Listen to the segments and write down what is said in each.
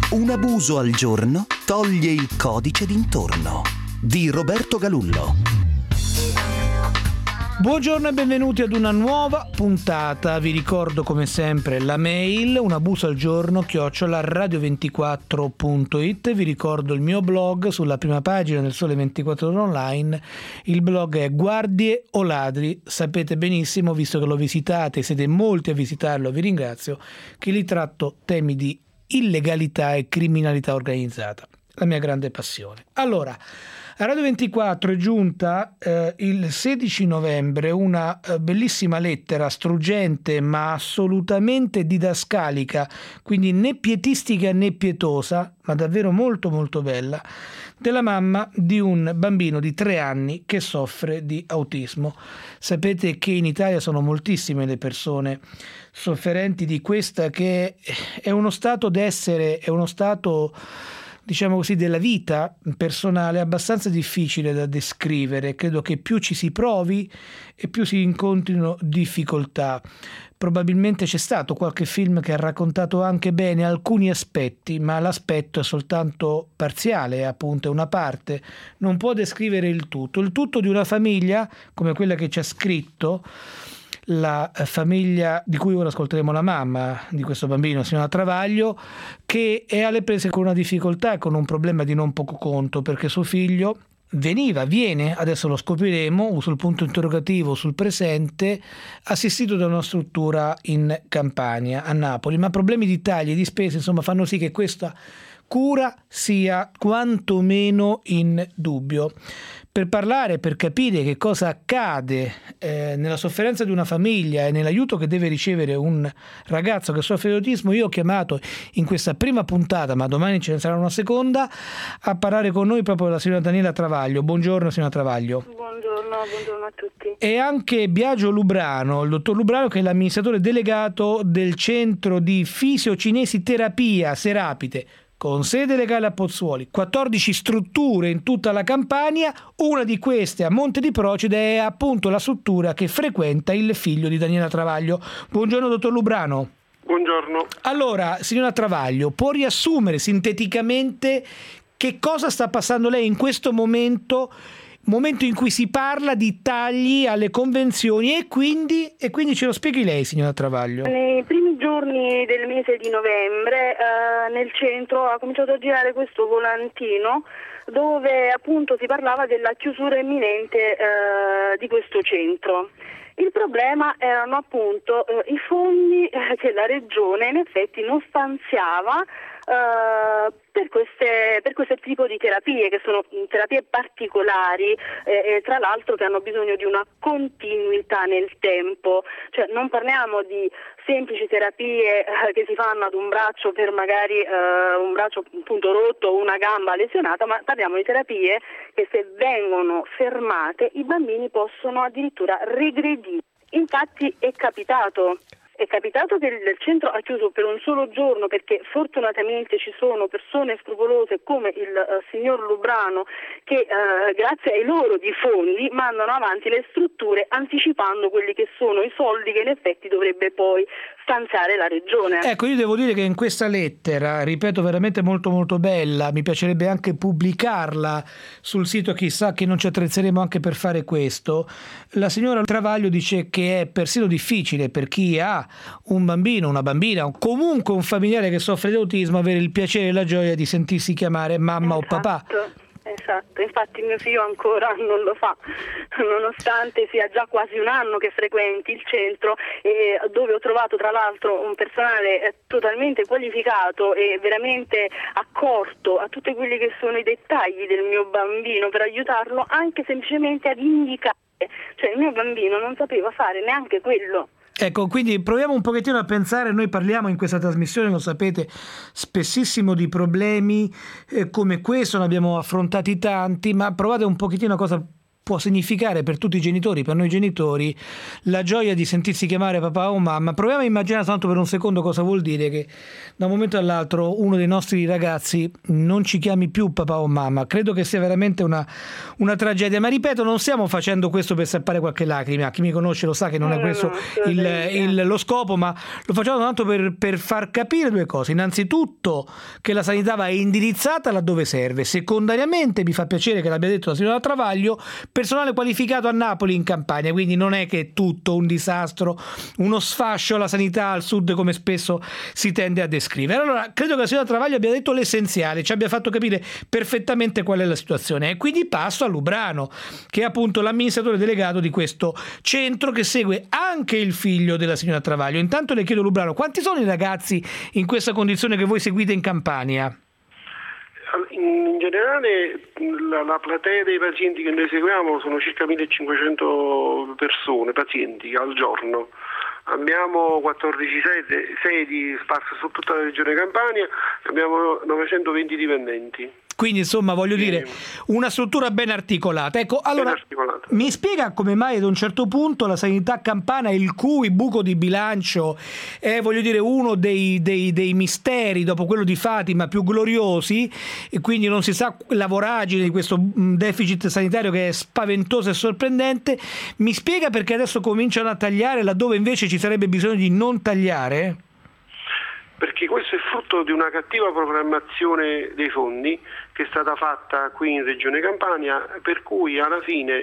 Un abuso al giorno toglie il codice d'intorno di Roberto Galullo. Buongiorno e benvenuti ad una nuova puntata. Vi ricordo come sempre la mail unabusoalgiorno@radio24.it. Vi ricordo il mio blog sulla prima pagina del Sole 24 Ore Online. Il blog è Guardie o Ladri. Sapete benissimo, visto che lo visitate, siete molti a visitarlo, vi ringrazio, che lì tratto temi di illegalità e criminalità organizzata, la mia grande passione. Allora, a Radio 24 è giunta il 16 novembre una bellissima lettera struggente ma assolutamente didascalica, quindi né pietistica né pietosa, ma davvero molto molto bella, della mamma di un bambino di 3 anni che soffre di autismo. Sapete che in Italia sono moltissime le persone sofferenti di questa, che è uno stato d'essere, è uno stato, diciamo così, della vita personale abbastanza difficile da descrivere. Credo che più ci si provi e più si incontrino difficoltà. Probabilmente c'è stato qualche film che ha raccontato anche bene alcuni aspetti, ma l'aspetto è soltanto parziale, appunto, è una parte, non può descrivere il tutto. Il tutto di una famiglia come quella che ci ha scritto, la famiglia di cui ora ascolteremo la mamma di questo bambino, signora Travaglio, che è alle prese con una difficoltà e con un problema di non poco conto, perché suo figlio viene, adesso lo scopriremo, sul punto interrogativo sul presente, assistito da una struttura in Campania, a Napoli, ma problemi di tagli e di spese, insomma, fanno sì che questa cura sia quantomeno in dubbio. Per parlare, per capire che cosa accade nella sofferenza di una famiglia e nell'aiuto che deve ricevere un ragazzo che soffre di autismo, io ho chiamato in questa prima puntata, ma domani ce ne sarà una seconda, a parlare con noi proprio la signora Daniela Travaglio. Buongiorno signora Travaglio. Buongiorno a tutti. E anche Biagio Lubrano, il dottor Lubrano, che è l'amministratore delegato del centro di fisiocinesi-terapia Serapite, con sede legale a Pozzuoli, 14 strutture in tutta la Campania. Una di queste a Monte di Procida è appunto la struttura che frequenta il figlio di Daniela Travaglio. Buongiorno dottor Lubrano. Buongiorno. Allora, signora Travaglio, può riassumere sinteticamente che cosa sta passando lei in questo momento in cui si parla di tagli alle convenzioni, e quindi ce lo spieghi lei, signora Travaglio. Nei primi giorni del mese di novembre nel centro ha cominciato a girare questo volantino dove appunto si parlava della chiusura imminente di questo centro. Il problema erano appunto i fondi che la Regione in effetti non stanziava per questo tipo di terapie, che sono terapie particolari e tra l'altro che hanno bisogno di una continuità nel tempo. Cioè non parliamo di semplici terapie che si fanno ad un braccio per magari un braccio appunto rotto o una gamba lesionata, ma parliamo di terapie che, se vengono fermate, i bambini possono addirittura regredire. Infatti è capitato che il centro ha chiuso per un solo giorno, perché fortunatamente ci sono persone scrupolose come il signor Lubrano che grazie ai loro di fondi mandano avanti le strutture anticipando quelli che sono i soldi che in effetti dovrebbe poi stanziare la Regione. Ecco, io devo dire che in questa lettera, ripeto, veramente molto molto bella, mi piacerebbe anche pubblicarla sul sito, chissà che non ci attrezzeremo anche per fare questo. La signora Travaglio dice che è persino difficile per chi ha un bambino, una bambina o comunque un familiare che soffre di autismo avere il piacere e la gioia di sentirsi chiamare mamma o papà. Esatto, infatti mio figlio ancora non lo fa, nonostante sia già quasi un anno che frequenti il centro, dove ho trovato tra l'altro un personale totalmente qualificato e veramente accorto a tutti quelli che sono i dettagli del mio bambino, per aiutarlo anche semplicemente ad indicare. Cioè il mio bambino non sapeva fare neanche quello. Ecco, quindi proviamo un pochettino a pensare. Noi parliamo in questa trasmissione, lo sapete, spessissimo di problemi come questo, ne abbiamo affrontati tanti, ma provate un pochettino a cosa può significare per tutti i genitori, per noi genitori, la gioia di sentirsi chiamare papà o mamma. Proviamo a immaginare tanto per un secondo cosa vuol dire che da un momento all'altro uno dei nostri ragazzi non ci chiami più papà o mamma. Credo che sia veramente una tragedia, ma ripeto, non stiamo facendo questo per salpare qualche lacrima. Chi mi conosce lo sa che non è questo lo scopo, ma lo facciamo tanto per far capire due cose. Innanzitutto che la sanità va indirizzata laddove serve. Secondariamente mi fa piacere che l'abbia detto la signora Travaglio, personale qualificato a Napoli in Campania, quindi non è che è tutto un disastro, uno sfascio alla sanità al sud come spesso si tende a descrivere. Allora credo che la signora Travaglio abbia detto l'essenziale, ci abbia fatto capire perfettamente qual è la situazione, e quindi passo a Lubrano, che è appunto l'amministratore delegato di questo centro che segue anche il figlio della signora Travaglio. Intanto le chiedo, Lubrano, quanti sono i ragazzi in questa condizione che voi seguite in Campania? In generale la platea dei pazienti che noi seguiamo sono circa 1500 persone, pazienti al giorno. Abbiamo 14 sedi sparse su tutta la regione Campania e abbiamo 920 dipendenti. Quindi insomma voglio dire una struttura ben articolata. Ecco, allora mi spiega come mai ad un certo punto la sanità campana, il cui buco di bilancio è uno dei misteri dopo quello di Fatima più gloriosi, e quindi non si sa la voragine di questo deficit sanitario che è spaventoso e sorprendente. Mi spiega perché adesso cominciano a tagliare laddove invece ci sarebbe bisogno di non tagliare? Perché questo è frutto di una cattiva programmazione dei fondi che è stata fatta qui in Regione Campania, per cui alla fine,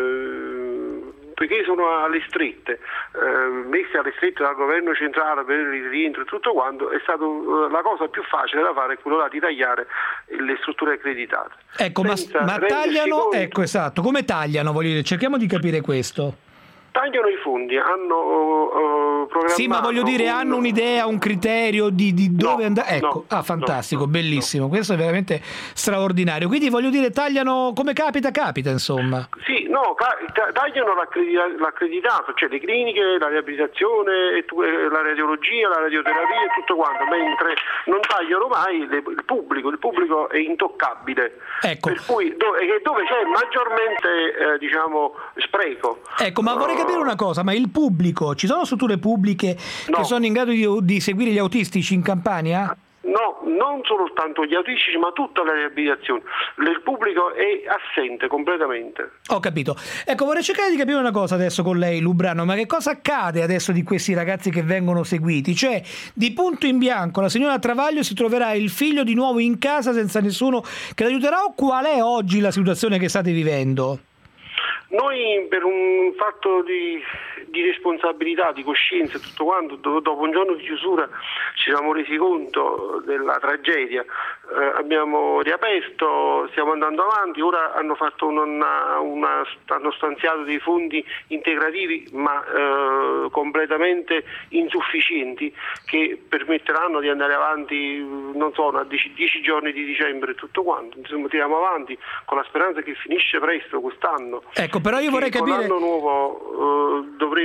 perché sono alle strette, messe alle strette dal governo centrale per il rientro e tutto quanto, è stato la cosa più facile da fare è quello di tagliare le strutture accreditate. Ecco, ma tagliano, ecco, esatto, come tagliano, voglio dire, cerchiamo di capire questo. Tagliano i fondi, hanno programmato... Sì, ma voglio dire, hanno un'idea, un criterio di dove andare? Ecco, fantastico, bellissimo, questo è veramente straordinario. Quindi voglio dire, tagliano come capita, insomma. Sì, tagliano l'accreditato, cioè le cliniche, la riabilitazione, la radiologia, la radioterapia e tutto quanto, mentre non tagliano mai il pubblico è intoccabile. Ecco. Per cui dove c'è maggiormente spreco. Ecco, ma vorrei capire una cosa, ma il pubblico, ci sono strutture pubbliche che sono in grado di seguire gli autistici in Campania? No, non soltanto gli autistici, ma tutta la riabilitazione. Il pubblico è assente completamente. Ho capito. Ecco, vorrei cercare di capire una cosa adesso con lei, Lubrano, ma che cosa accade adesso di questi ragazzi che vengono seguiti? Cioè, di punto in bianco, la signora Travaglio si troverà il figlio di nuovo in casa senza nessuno che l'aiuterà, o qual è oggi la situazione che state vivendo? Noi, per un fatto di responsabilità, di coscienza e tutto quanto, dopo un giorno di chiusura ci siamo resi conto della tragedia, abbiamo riaperto, stiamo andando avanti. Ora hanno fatto hanno stanziato dei fondi integrativi ma completamente insufficienti, che permetteranno di andare avanti, non so, a 10 giorni di dicembre e tutto quanto. Insomma, tiriamo avanti con la speranza che finisce presto quest'anno. Ecco, però io vorrei capire... L'anno nuovo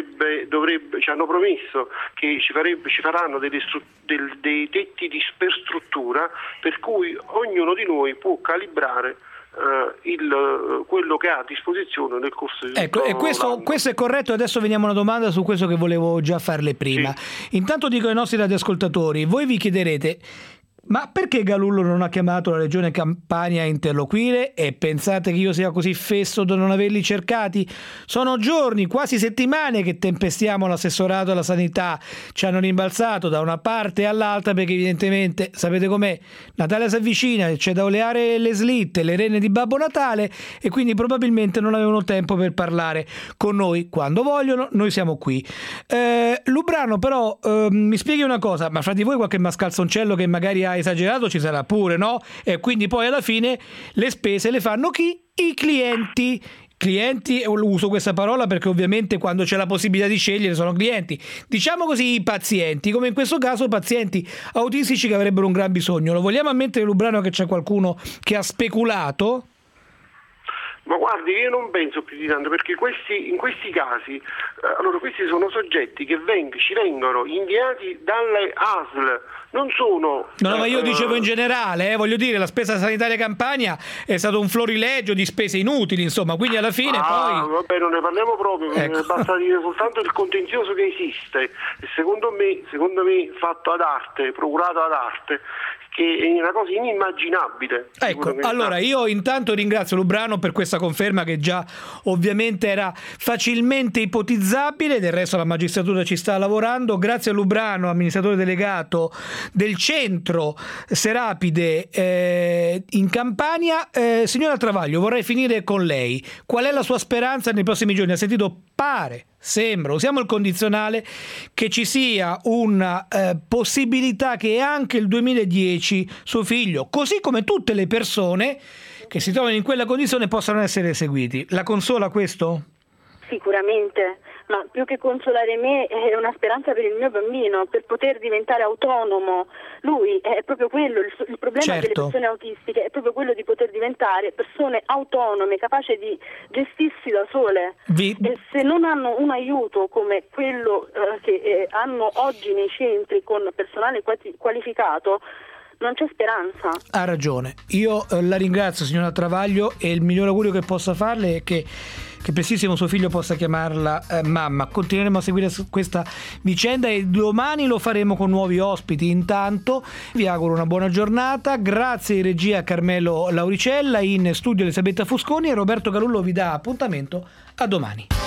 ci hanno promesso che ci faranno dei tetti per struttura, per cui ognuno di noi può calibrare quello che ha a disposizione nel corso di tutto e questo è corretto. Adesso veniamo a una domanda su questo che volevo già farle prima. Sì. Intanto dico ai nostri radioascoltatori, voi vi chiederete: ma perché Galullo non ha chiamato la Regione Campania a interloquire? E pensate che io sia così fesso da non averli cercati? Sono giorni, quasi settimane che tempestiamo l'assessorato alla sanità. Ci hanno rimbalzato da una parte all'altra perché evidentemente, sapete com'è, Natale si avvicina, c'è da oleare le slitte, le renne di Babbo Natale, e quindi probabilmente non avevano tempo per parlare con noi. Quando vogliono, noi siamo qui. Lubrano, però mi spieghi una cosa, ma fra di voi qualche mascalzoncello che magari ha esagerato ci sarà pure, no? E quindi poi alla fine le spese le fanno chi? I clienti. Uso questa parola perché ovviamente quando c'è la possibilità di scegliere sono clienti, diciamo così, i pazienti, come in questo caso pazienti autistici che avrebbero un gran bisogno. Lo vogliamo ammettere, Lubrano, che c'è qualcuno che ha speculato? Ma guardi, io non penso più di tanto, perché in questi casi, allora questi sono soggetti che ci vengono inviati dalle ASL non sono... No, ma io dicevo in generale, voglio dire, la spesa sanitaria Campania è stato un florilegio di spese inutili, insomma, quindi alla fine poi... Vabbè, non ne parliamo proprio, ecco. Basta dire soltanto il contenzioso che esiste, e secondo me fatto ad arte, procurato ad arte, che è una cosa inimmaginabile. Ecco, allora io intanto ringrazio Lubrano per questa conferma che già ovviamente era facilmente ipotizzabile, del resto la magistratura ci sta lavorando. Grazie a Lubrano, amministratore delegato del centro Serapide in Campania. Signora Travaglio, vorrei finire con lei. Qual è la sua speranza nei prossimi giorni? Ha sentito, sembra, usiamo il condizionale, che ci sia una possibilità che anche il 2010 suo figlio, così come tutte le persone che si trovano in quella condizione, possano essere eseguiti. La consola questo? Sicuramente, ma più che consolare me è una speranza per il mio bambino, per poter diventare autonomo. Lui è proprio quello, il problema delle persone autistiche è proprio quello di poter diventare persone autonome, capaci di gestirsi da sole. E se non hanno un aiuto come quello che hanno oggi nei centri con personale qualificato, non c'è speranza. Ha ragione. Io la ringrazio, signora Travaglio, e il miglior augurio che possa farle è che prestissimo suo figlio possa chiamarla mamma. Continueremo a seguire questa vicenda e domani lo faremo con nuovi ospiti. Intanto vi auguro una buona giornata. Grazie in regia Carmelo Lauricella, in studio Elisabetta Fusconi, e Roberto Galullo vi dà appuntamento a domani.